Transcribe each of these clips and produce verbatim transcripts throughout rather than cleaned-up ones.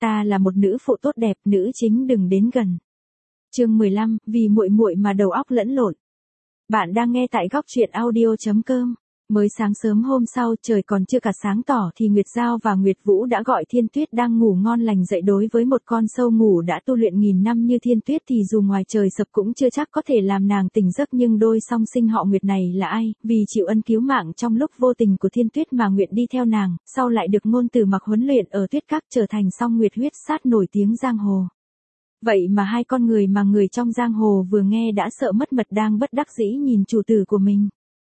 ta là một nữ phụ tốt đẹp, nữ chính đừng đến gần. Chương mười lăm, vì muội muội mà đầu óc lẫn lộn. Bạn đang nghe tại góc truyện audio chấm com. Mới sáng sớm hôm sau, trời còn chưa cả sáng tỏ thì Nguyệt Giao và Nguyệt Vũ đã gọi Thiên Tuyết đang ngủ ngon lành dậy. Đối với một con sâu ngủ đã tu luyện nghìn năm như Thiên Tuyết thì dù ngoài trời sập cũng chưa chắc có thể làm nàng tỉnh giấc, nhưng đôi song sinh họ Nguyệt này là ai, vì chịu ân cứu mạng trong lúc vô tình của Thiên Tuyết mà nguyện đi theo nàng, sau lại được Ngôn Tử Mặc huấn luyện ở Tuyết Các trở thành song Nguyệt huyết sát nổi tiếng giang hồ. Vậy mà hai con người mà người trong giang hồ vừa nghe đã sợ mất mật đang bất đắc dĩ nhìn chủ tử của mình.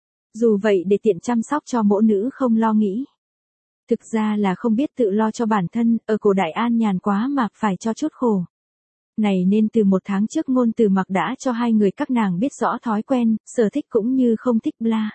Dù vậy để tiện chăm sóc cho mỗ nữ không lo nghĩ. Thực ra là không biết tự lo cho bản thân, ở cổ đại an nhàn quá mà phải cho chút khổ. Này nên từ một tháng trước Ngôn Tử Mặc đã cho hai người các nàng biết rõ thói quen, sở thích cũng như không thích bla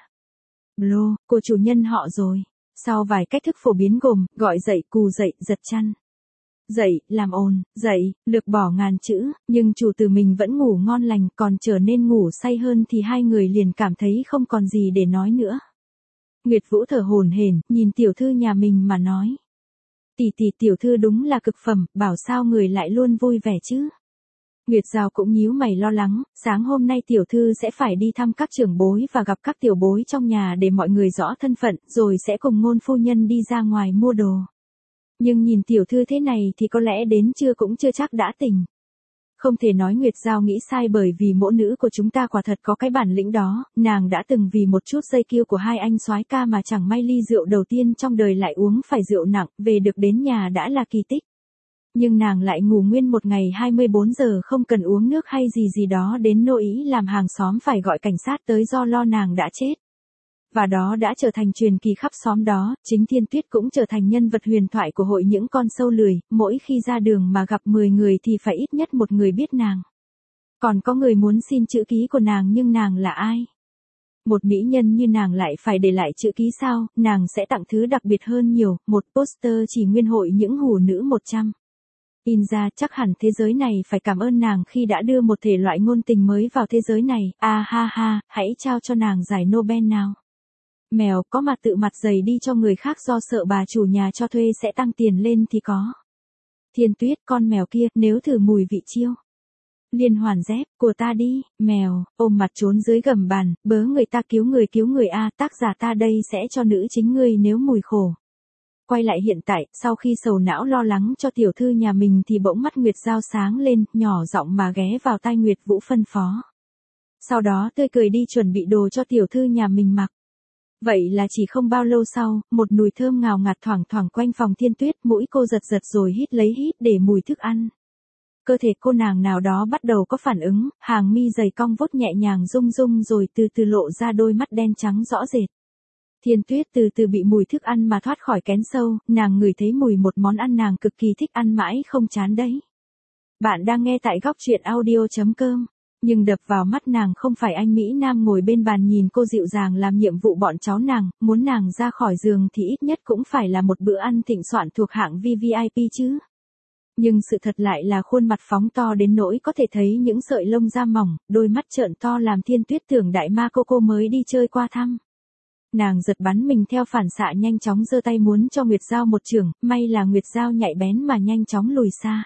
blo của chủ nhân họ rồi. Sau vài cách thức phổ biến gồm, gọi dậy, cù dậy, giật chăn. Dậy, làm ồn, dậy, lược bỏ ngàn chữ, nhưng chủ tử mình vẫn ngủ ngon lành, còn trở nên ngủ say hơn thì hai người liền cảm thấy không còn gì để nói nữa. Nguyệt Vũ thở hổn hển, nhìn tiểu thư nhà mình mà nói. Tỷ tỷ, tiểu thư đúng là cực phẩm, bảo sao người lại luôn vui vẻ chứ. Nguyệt Giao cũng nhíu mày lo lắng, sáng hôm nay tiểu thư sẽ phải đi thăm các trưởng bối và gặp các tiểu bối trong nhà để mọi người rõ thân phận, rồi sẽ cùng Ngôn phu nhân đi ra ngoài mua đồ. Nhưng nhìn tiểu thư thế này thì có lẽ đến trưa cũng chưa chắc đã tỉnh. Không thể nói Nguyệt Giao nghĩ sai, bởi vì mỗ nữ của chúng ta quả thật có cái bản lĩnh đó, nàng đã từng vì một chút dây kiêu của hai anh soái ca mà chẳng may ly rượu đầu tiên trong đời lại uống phải rượu nặng, về được đến nhà đã là kỳ tích. Nhưng nàng lại ngủ nguyên một ngày hai mươi bốn giờ không cần uống nước hay gì gì đó, đến nỗi làm hàng xóm phải gọi cảnh sát tới do lo nàng đã chết. Và đó đã trở thành truyền kỳ khắp xóm đó, chính Thiên Tuyết cũng trở thành nhân vật huyền thoại của hội những con sâu lười, mỗi khi ra đường mà gặp mười người thì phải ít nhất một người biết nàng. Còn có người muốn xin chữ ký của nàng, nhưng nàng là ai? Một mỹ nhân như nàng lại phải để lại chữ ký sao? Nàng sẽ tặng thứ đặc biệt hơn nhiều, một poster chỉ nguyên hội những hủ nữ một trăm. In ra chắc hẳn thế giới này phải cảm ơn nàng khi đã đưa một thể loại ngôn tình mới vào thế giới này, à ha ha, hãy trao cho nàng giải Nobel nào. Mèo có mà tự mặt dày đi cho người khác do sợ bà chủ nhà cho thuê sẽ tăng tiền lên thì có. Thiên Tuyết, con mèo kia, nếu thử mùi vị chiêu liên hoàn dép của ta đi. Mèo ôm mặt trốn dưới gầm bàn, bớ người ta, cứu người cứu người a, tác giả ta đây sẽ cho nữ chính ngươi nếu mùi khổ. Quay lại hiện tại, sau khi sầu não lo lắng cho tiểu thư nhà mình thì bỗng mắt Nguyệt Giao sáng lên, nhỏ giọng mà ghé vào tai Nguyệt Vũ phân phó. Sau đó tươi cười đi chuẩn bị đồ cho tiểu thư nhà mình mặc. Vậy là chỉ không bao lâu sau, một mùi thơm ngào ngạt thoảng thoảng quanh phòng Thiên Tuyết, mũi cô giật giật rồi hít lấy hít để mùi thức ăn. Cơ thể cô nàng nào đó bắt đầu có phản ứng, hàng mi dày cong vuốt nhẹ nhàng rung rung rồi từ từ lộ ra đôi mắt đen trắng rõ rệt. Thiên Tuyết từ từ bị mùi thức ăn mà thoát khỏi kén sâu, nàng ngửi thấy mùi một món ăn nàng cực kỳ thích ăn mãi không chán đấy. Bạn đang nghe tại góc truyện audio chấm com. Nhưng đập vào mắt nàng không phải anh Mỹ Nam ngồi bên bàn nhìn cô dịu dàng làm nhiệm vụ bọn cháu nàng, muốn nàng ra khỏi giường thì ít nhất cũng phải là một bữa ăn thịnh soạn thuộc hạng vê vê i pê chứ. Nhưng sự thật lại là khuôn mặt phóng to đến nỗi có thể thấy những sợi lông da mỏng, đôi mắt trợn to làm Thiên Tuyết tưởng đại ma cô cô mới đi chơi qua thăm. Nàng giật bắn mình theo phản xạ nhanh chóng giơ tay muốn cho Nguyệt Giao một chưởng, may là Nguyệt Giao nhạy bén mà nhanh chóng lùi xa.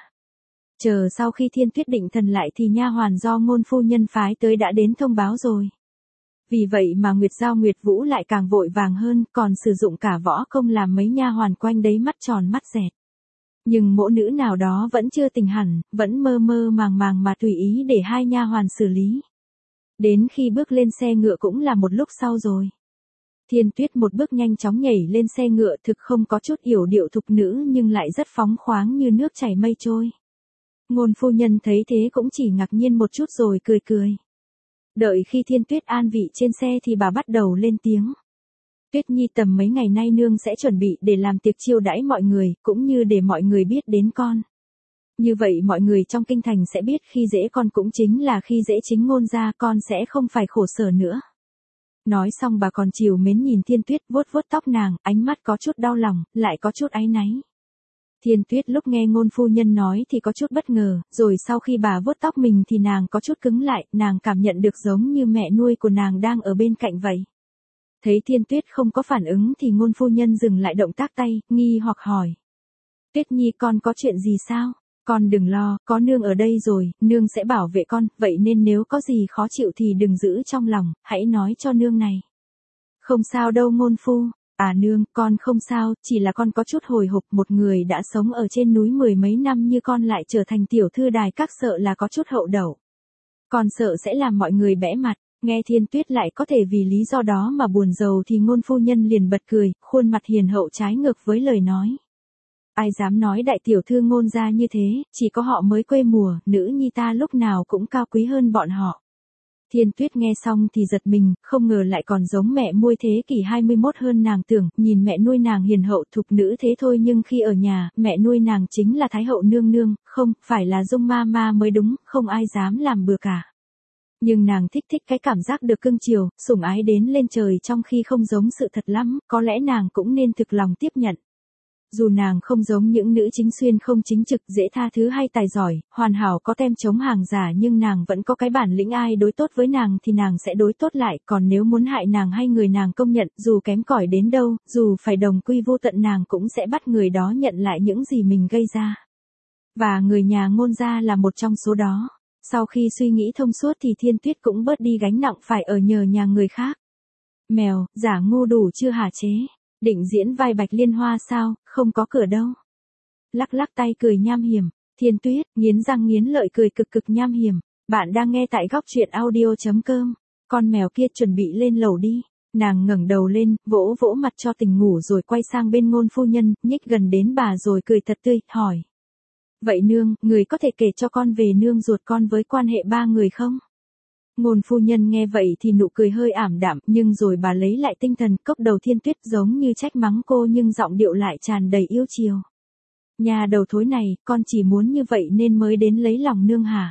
Chờ sau khi Thiên Tuyết định thần lại thì nha hoàn do Ngôn phu nhân phái tới đã đến thông báo rồi. Vì vậy mà Nguyệt Giao Nguyệt Vũ lại càng vội vàng hơn, còn sử dụng cả võ công làm mấy nha hoàn quanh đấy mắt tròn mắt dẹt. Nhưng mỗ nữ nào đó vẫn chưa tỉnh hẳn, vẫn mơ mơ màng màng mà tùy ý để hai nha hoàn xử lý. Đến khi bước lên xe ngựa cũng là một lúc sau rồi. Thiên Tuyết một bước nhanh chóng nhảy lên xe ngựa, thực không có chút yểu điệu thục nữ nhưng lại rất phóng khoáng như nước chảy mây trôi. Ngôn phu nhân thấy thế cũng chỉ ngạc nhiên một chút rồi cười cười. Đợi khi Thiên Tuyết an vị trên xe thì bà bắt đầu lên tiếng. Tuyết Nhi, tầm mấy ngày nay nương sẽ chuẩn bị để làm tiệc chiêu đãi mọi người, cũng như để mọi người biết đến con. Như vậy mọi người trong kinh thành sẽ biết khi dễ con cũng chính là khi dễ chính Ngôn gia, con sẽ không phải khổ sở nữa. Nói xong bà còn trìu mến nhìn Thiên Tuyết, vuốt vuốt tóc nàng, ánh mắt có chút đau lòng, lại có chút áy náy. Thiên Tuyết lúc nghe Ngôn phu nhân nói thì có chút bất ngờ, rồi sau khi bà vuốt tóc mình thì nàng có chút cứng lại, nàng cảm nhận được giống như mẹ nuôi của nàng đang ở bên cạnh vậy. Thấy Thiên Tuyết không có phản ứng thì Ngôn phu nhân dừng lại động tác tay, nghi hoặc hỏi. Tuyết Nhi con có chuyện gì sao? Con đừng lo, có nương ở đây rồi, nương sẽ bảo vệ con, vậy nên nếu có gì khó chịu thì đừng giữ trong lòng, hãy nói cho nương này. Không sao đâu ngôn phu. À nương, con không sao, chỉ là con có chút hồi hộp, một người đã sống ở trên núi mười mấy năm như con lại trở thành tiểu thư đài các sợ là có chút hậu đậu. Con sợ sẽ làm mọi người bẽ mặt, nghe Thiên Tuyết lại có thể vì lý do đó mà buồn rầu thì ngôn phu nhân liền bật cười, khuôn mặt hiền hậu trái ngược với lời nói. Ai dám nói đại tiểu thư ngôn gia như thế, chỉ có họ mới quê mùa, nữ nhi ta lúc nào cũng cao quý hơn bọn họ. Thiên Tuyết nghe xong thì giật mình, không ngờ lại còn giống mẹ nuôi thế kỷ hai mươi mốt hơn nàng tưởng, nhìn mẹ nuôi nàng hiền hậu thục nữ thế thôi nhưng khi ở nhà, mẹ nuôi nàng chính là Thái hậu nương nương, không, phải là Dung ma ma mới đúng, không ai dám làm bừa cả. Nhưng nàng thích thích cái cảm giác được cưng chiều, sủng ái đến lên trời trong khi không giống sự thật lắm, có lẽ nàng cũng nên thực lòng tiếp nhận. Dù nàng không giống những nữ chính xuyên không chính trực, dễ tha thứ hay tài giỏi, hoàn hảo có tem chống hàng giả nhưng nàng vẫn có cái bản lĩnh ai đối tốt với nàng thì nàng sẽ đối tốt lại, còn nếu muốn hại nàng hay người nàng công nhận, dù kém cỏi đến đâu, dù phải đồng quy vô tận nàng cũng sẽ bắt người đó nhận lại những gì mình gây ra. Và người nhà ngôn gia là một trong số đó. Sau khi suy nghĩ thông suốt thì Thiên Tuyết cũng bớt đi gánh nặng phải ở nhờ nhà người khác. Mèo, giả ngu đủ chưa hả chế? Định diễn vai Bạch Liên Hoa sao, không có cửa đâu. Lắc lắc tay cười nham hiểm, Thiên Tuyết, nghiến răng nghiến lợi cười cực cực nham hiểm. Bạn đang nghe tại góc truyện audio chấm com. Con mèo kia chuẩn bị lên lầu đi. Nàng ngẩng đầu lên, vỗ vỗ mặt cho tỉnh ngủ rồi quay sang bên ngôn phu nhân, nhích gần đến bà rồi cười thật tươi, hỏi. Vậy nương, người có thể kể cho con về nương ruột con với quan hệ ba người không? Ngôn phu nhân nghe vậy thì nụ cười hơi ảm đạm, nhưng rồi bà lấy lại tinh thần, cốc đầu Thiên Tuyết giống như trách mắng cô nhưng giọng điệu lại tràn đầy yêu chiều. Nhà đầu thối này, con chỉ muốn như vậy nên mới đến lấy lòng nương hả?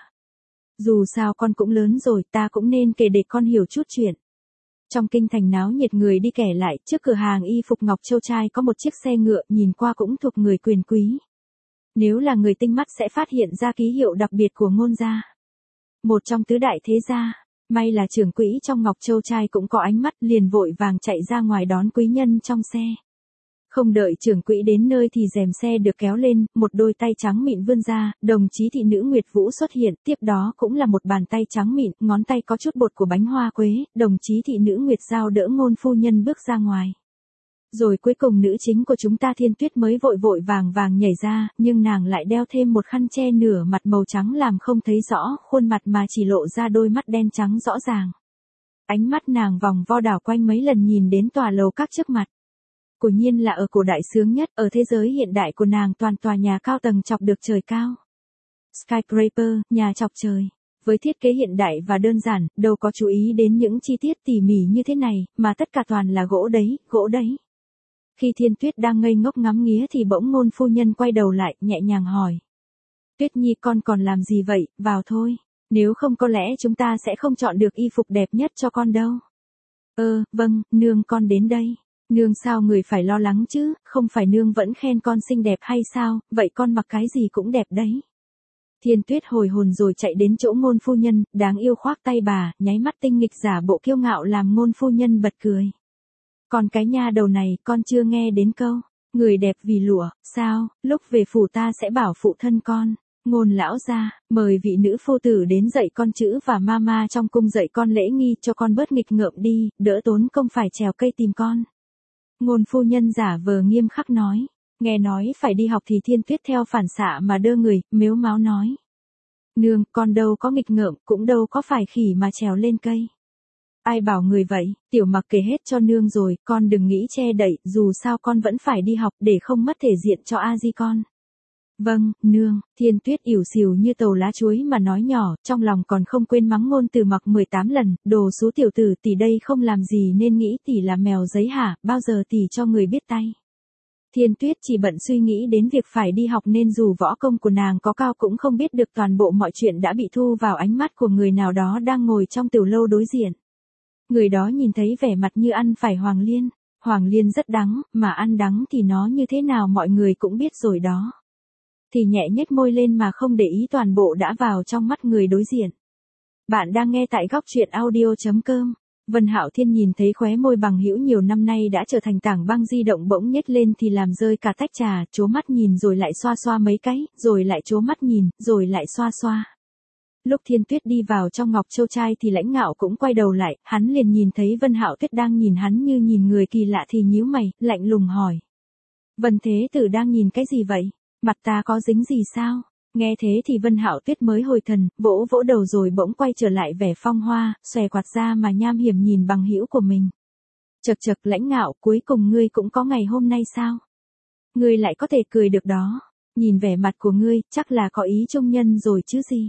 Dù sao con cũng lớn rồi, ta cũng nên kể để con hiểu chút chuyện. Trong kinh thành náo nhiệt người đi kẻ lại, trước cửa hàng y phục Ngọc Châu Trai có một chiếc xe ngựa, nhìn qua cũng thuộc người quyền quý. Nếu là người tinh mắt sẽ phát hiện ra ký hiệu đặc biệt của ngôn gia. Một trong tứ đại thế gia, may là trưởng quỹ trong Ngọc Châu Trai cũng có ánh mắt liền vội vàng chạy ra ngoài đón quý nhân trong xe. Không đợi trưởng quỹ đến nơi thì rèm xe được kéo lên, một đôi tay trắng mịn vươn ra, đồng chí thị nữ Nguyệt Vũ xuất hiện, tiếp đó cũng là một bàn tay trắng mịn, ngón tay có chút bột của bánh hoa quế, đồng chí thị nữ Nguyệt Giao đỡ ngôn phu nhân bước ra ngoài. Rồi cuối cùng nữ chính của chúng ta Thiên Tuyết mới vội vội vàng vàng nhảy ra, nhưng nàng lại đeo thêm một khăn che nửa mặt màu trắng làm không thấy rõ khuôn mặt mà chỉ lộ ra đôi mắt đen trắng rõ ràng. Ánh mắt nàng vòng vo đảo quanh mấy lần nhìn đến tòa lầu các trước mặt. Quả nhiên là ở cổ đại sướng nhất, ở thế giới hiện đại của nàng toàn tòa nhà cao tầng chọc được trời cao. Skyscraper, nhà chọc trời. Với thiết kế hiện đại và đơn giản, đâu có chú ý đến những chi tiết tỉ mỉ như thế này, mà tất cả toàn là gỗ đấy, gỗ đấy. Khi Thiên Tuyết đang ngây ngốc ngắm nghía thì bỗng ngôn phu nhân quay đầu lại, nhẹ nhàng hỏi. Tuyết Nhi con còn làm gì vậy, vào thôi, nếu không có lẽ chúng ta sẽ không chọn được y phục đẹp nhất cho con đâu. Ơ, vâng, nương con đến đây. Nương sao người phải lo lắng chứ, không phải nương vẫn khen con xinh đẹp hay sao, vậy con mặc cái gì cũng đẹp đấy. Thiên Tuyết hồi hồn rồi chạy đến chỗ ngôn phu nhân, đáng yêu khoác tay bà, nháy mắt tinh nghịch giả bộ kiêu ngạo làm ngôn phu nhân bật cười. Còn cái nha đầu này, con chưa nghe đến câu, người đẹp vì lụa, sao, lúc về phủ ta sẽ bảo phụ thân con, ngôn lão gia, mời vị nữ phu tử đến dạy con chữ và mama trong cung dạy con lễ nghi cho con bớt nghịch ngợm đi, đỡ tốn công phải trèo cây tìm con. Ngôn phu nhân giả vờ nghiêm khắc nói, nghe nói phải đi học thì Thiên Tuyết theo phản xạ mà đơ người, mếu máo nói. Nương, con đâu có nghịch ngợm, cũng đâu có phải khỉ mà trèo lên cây. Ai bảo người vậy, tiểu mặc kể hết cho nương rồi, con đừng nghĩ che đậy, dù sao con vẫn phải đi học để không mất thể diện cho a di con. Vâng, nương, Thiên Tuyết ỉu xìu như tàu lá chuối mà nói nhỏ, trong lòng còn không quên mắng ngôn từ mặc mười tám lần, đồ số tiểu tử tỷ đây không làm gì nên nghĩ tỷ là mèo giấy hả, bao giờ tỷ cho người biết tay. Thiên Tuyết chỉ bận suy nghĩ đến việc phải đi học nên dù võ công của nàng có cao cũng không biết được toàn bộ mọi chuyện đã bị thu vào ánh mắt của người nào đó đang ngồi trong tiểu lâu đối diện. Người đó nhìn thấy vẻ mặt như ăn phải hoàng liên, hoàng liên rất đắng, mà ăn đắng thì nó như thế nào mọi người cũng biết rồi đó. Thì nhẹ nhếch môi lên mà không để ý toàn bộ đã vào trong mắt người đối diện. Bạn đang nghe tại góc truyện audio chấm com. Vân Hạo Thiên nhìn thấy khóe môi bằng hữu nhiều năm nay đã trở thành tảng băng di động bỗng nhếch lên thì làm rơi cả tách trà, trố mắt nhìn rồi lại xoa xoa mấy cái, rồi lại trố mắt nhìn, rồi lại xoa xoa. Lúc Thiên Tuyết đi vào trong Ngọc Châu trai thì Lãnh Ngạo cũng quay đầu lại, hắn liền nhìn thấy Vân Hạo Tuyết đang nhìn hắn như nhìn người kỳ lạ thì nhíu mày, lạnh lùng hỏi. Vân Thế Tử đang nhìn cái gì vậy? Mặt ta có dính gì sao? Nghe thế thì Vân Hạo Tuyết mới hồi thần, vỗ vỗ đầu rồi bỗng quay trở lại vẻ phong hoa, xòe quạt ra mà nham hiểm nhìn bằng hữu của mình. Chậc chậc Lãnh Ngạo, cuối cùng ngươi cũng có ngày hôm nay sao? Ngươi lại có thể cười được đó, nhìn vẻ mặt của ngươi, chắc là có ý trung nhân rồi chứ gì.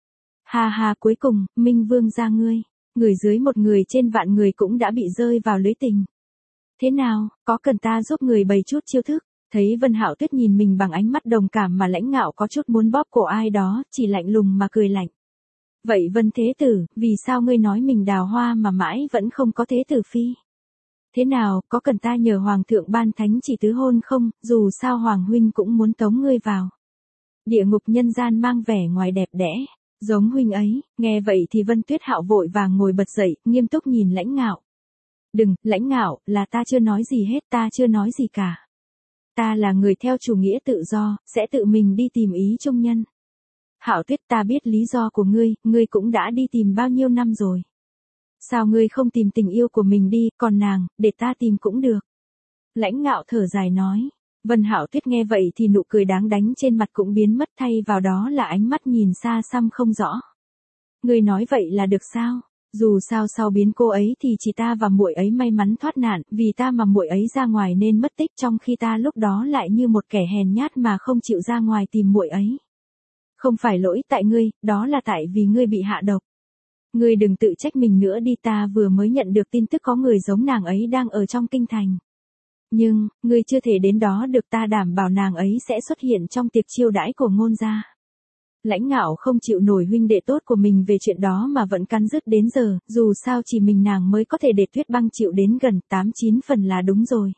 Ha ha, cuối cùng, Minh Vương gia ngươi, người dưới một người trên vạn người cũng đã bị rơi vào lưới tình. Thế nào, có cần ta giúp người bày chút chiêu thức? Thấy Vân Hạo Tuyết nhìn mình bằng ánh mắt đồng cảm mà Lãnh Ngạo có chút muốn bóp cổ ai đó, chỉ lạnh lùng mà cười lạnh. Vậy Vân Thế Tử, vì sao ngươi nói mình đào hoa mà mãi vẫn không có Thế Tử phi? Thế nào, có cần ta nhờ Hoàng thượng ban thánh chỉ tứ hôn không, dù sao Hoàng huynh cũng muốn tống ngươi vào. Địa ngục nhân gian mang vẻ ngoài đẹp đẽ, giống huynh ấy, nghe vậy thì Vân Tuyết Hạo vội vàng ngồi bật dậy, nghiêm túc nhìn Lãnh Ngạo. Đừng, Lãnh Ngạo, là ta chưa nói gì hết, ta chưa nói gì cả. Ta là người theo chủ nghĩa tự do, sẽ tự mình đi tìm ý trung nhân. Hạo Tuyết, ta biết lý do của ngươi, ngươi cũng đã đi tìm bao nhiêu năm rồi. Sao ngươi không tìm tình yêu của mình đi, còn nàng, để ta tìm cũng được. Lãnh Ngạo thở dài nói. Vân Hạo Tuyết nghe vậy thì nụ cười đáng đánh trên mặt cũng biến mất, thay vào đó là ánh mắt nhìn xa xăm không rõ. Ngươi nói vậy là được sao? Dù sao sau biến cô ấy thì chỉ ta và muội ấy may mắn thoát nạn, vì ta mà muội ấy ra ngoài nên mất tích, trong khi ta lúc đó lại như một kẻ hèn nhát mà không chịu ra ngoài tìm muội ấy. Không phải lỗi tại ngươi, đó là tại vì ngươi bị hạ độc. Ngươi đừng tự trách mình nữa đi, ta vừa mới nhận được tin tức có người giống nàng ấy đang ở trong kinh thành. Nhưng, ngươi chưa thể đến đó được, ta đảm bảo nàng ấy sẽ xuất hiện trong tiệc chiêu đãi của Ngôn gia. Lãnh Ngạo không chịu nổi huynh đệ tốt của mình về chuyện đó mà vẫn cắn rứt đến giờ, dù sao chỉ mình nàng mới có thể để Tuyết Băng chịu đến gần, tám chín phần là đúng rồi.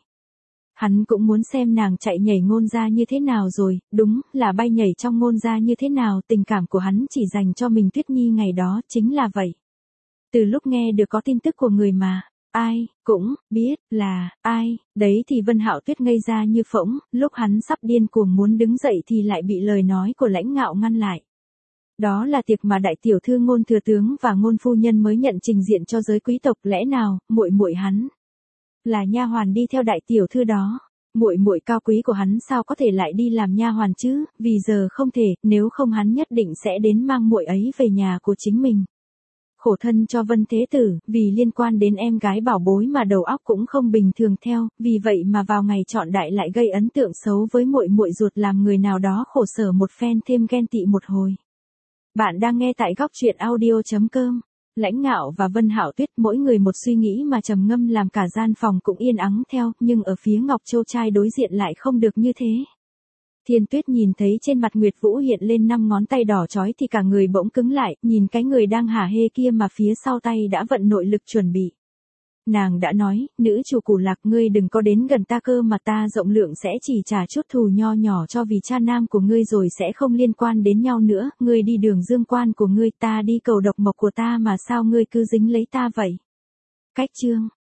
Hắn cũng muốn xem nàng chạy nhảy Ngôn gia như thế nào rồi, đúng là bay nhảy trong Ngôn gia như thế nào, tình cảm của hắn chỉ dành cho mình Tuyết Nhi ngày đó, chính là vậy. Từ lúc nghe được có tin tức của người mà ai cũng biết là ai, đấy thì Vân Hạo Tuyết ngây ra như phỗng, lúc hắn sắp điên cuồng muốn đứng dậy thì lại bị lời nói của Lãnh Ngạo ngăn lại. Đó là tiệc mà đại tiểu thư Ngôn thừa tướng và Ngôn phu nhân mới nhận trình diện cho giới quý tộc, lẽ nào muội muội hắn là nha hoàn đi theo đại tiểu thư đó? Muội muội cao quý của hắn sao có thể lại đi làm nha hoàn chứ, vì giờ không thể, nếu không hắn nhất định sẽ đến mang muội ấy về nhà của chính mình. Khổ thân cho Vân Thế Tử, vì liên quan đến em gái bảo bối mà đầu óc cũng không bình thường theo, vì vậy mà vào ngày chọn đại lại gây ấn tượng xấu với muội muội ruột, làm người nào đó khổ sở một phen thêm ghen tị một hồi. Bạn đang nghe tại góc truyện audio chấm com. Lãnh Ngạo và Vân Hạo Tuyết mỗi người một suy nghĩ mà trầm ngâm làm cả gian phòng cũng yên ắng theo, nhưng ở phía Ngọc Châu trai đối diện lại không được như thế. Thiên Tuyết nhìn thấy trên mặt Nguyệt Vũ hiện lên năm ngón tay đỏ chói thì cả người bỗng cứng lại, nhìn cái người đang hả hê kia mà phía sau tay đã vận nội lực chuẩn bị. Nàng đã nói, nữ chủ Củ Lạc, ngươi đừng có đến gần ta cơ mà, ta rộng lượng sẽ chỉ trả chút thù nho nhỏ cho vì cha nam của ngươi rồi sẽ không liên quan đến nhau nữa, ngươi đi đường dương quan của ngươi, ta đi cầu độc mộc của ta mà sao ngươi cứ dính lấy ta vậy? Cách chương